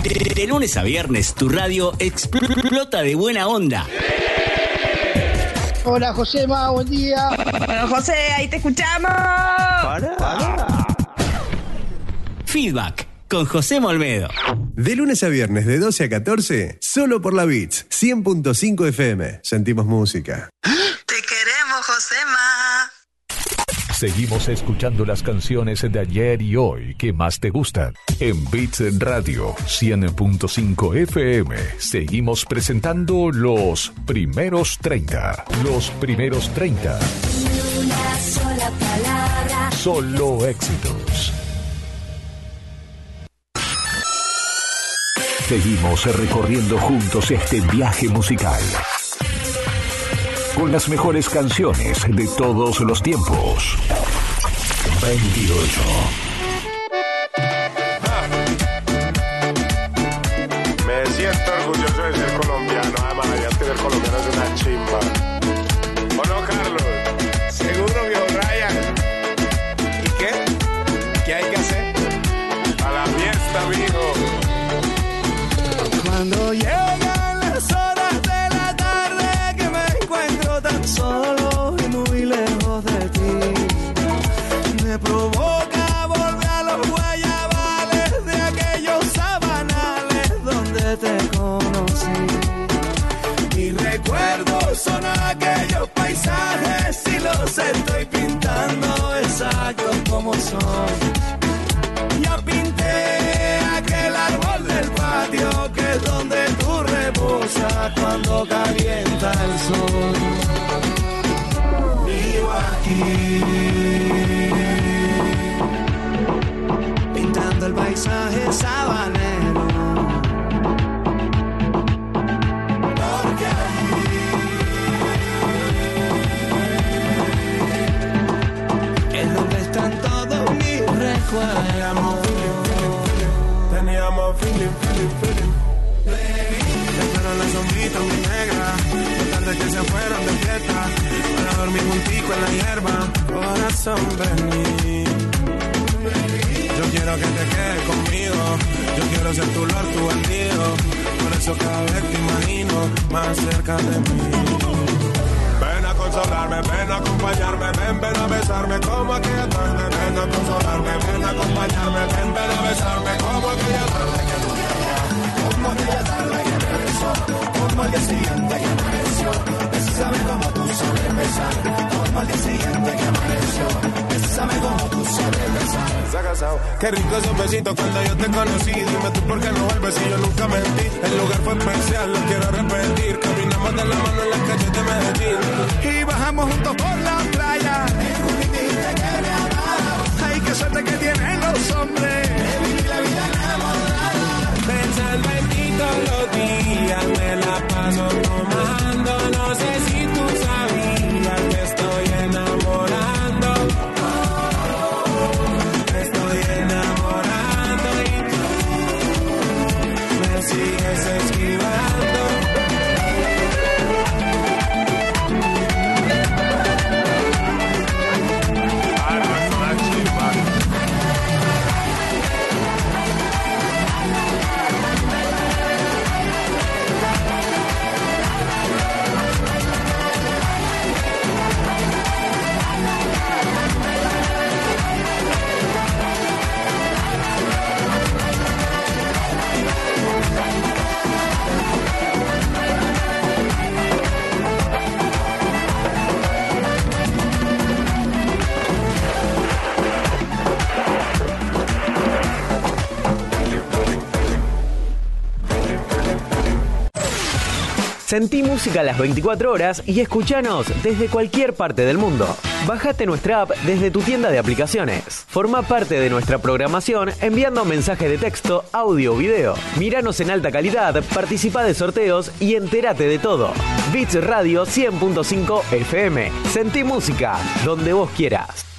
De lunes a viernes, tu radio explota de buena onda. Hola, Josema, buen día. Bueno, José, ahí te escuchamos. Feedback con José Olmedo. De lunes a viernes, de 12 a 14, solo por la Beats, 100.5 FM. Sentimos música. Te queremos, Josema. Seguimos escuchando las canciones de ayer y hoy que más te gustan. En Beats Radio 100.5 FM seguimos presentando los primeros 30. Los primeros 30. Una sola palabra. Solo éxitos. Seguimos recorriendo juntos este viaje musical. Con las mejores canciones de todos los tiempos. 28. Me siento orgulloso de ser colombiano. Además, es que ser colombiano es una chimba. ¿O no, Carlos? Seguro, viejo Ryan. ¿Y qué? ¿Qué hay que hacer? A la fiesta, amigo. Cuando llegan las horas de la tarde que me encuentro tan solo y muy lejos de ti, me provoca volver a los guayabales de aquellos sabanales donde te conocí. Mis recuerdos son aquellos paisajes y los estoy pintando exactos como son. Ya pinté aquel árbol del patio que es donde tú reposas cuando calienta el sol. Vivo aquí, pintando el paisaje sabanero. Porque aquí es donde están todos mis recuerdos. Teníamos feeling. Pero la sombrita muy negra, las tardes que se fueron de fiesta, para dormir juntico en la hierba. Corazón, vení. Yo quiero que te quedes conmigo, yo quiero ser tu lord, tu bandido. Por eso cada vez te imagino más cerca de mí. Ven a consolarme, ven a acompañarme, ven a besarme como aquella tarde. Ven a consolarme, ven a acompañarme, ven a besarme como aquella tarde que tú me amabas. Como aquella tarde que me besó, como al día siguiente que amaneció. Bésame como tú sabes besar, como al día siguiente que amaneció. Bésame como tú sabes besar. Se ha casado. Qué rico esos besitos cuando yo te conocí. Dime tú por qué no vuelves si yo nunca mentí. El lugar fue especial, lo quiero repetir. Caminamos de la mano en las calles de Medellín y bajamos juntos por la playa. Y tú dijiste que me amabas. Ay, qué suerte que tienen los hombres de vivir la vida enamorada. pensando en ti todos los días. Me la paso tomando. No sé si tú sabías que estoy enamorando. Estoy enamorando y tú me sigues esquivando. Sentí música a las 24 horas y escuchanos desde cualquier parte del mundo. Bájate nuestra app desde tu tienda de aplicaciones. Forma parte de nuestra programación enviando mensaje de texto, audio o video. Míranos en alta calidad, participa de sorteos y entérate de todo. Beats Radio 100.5 FM. Sentí música donde vos quieras.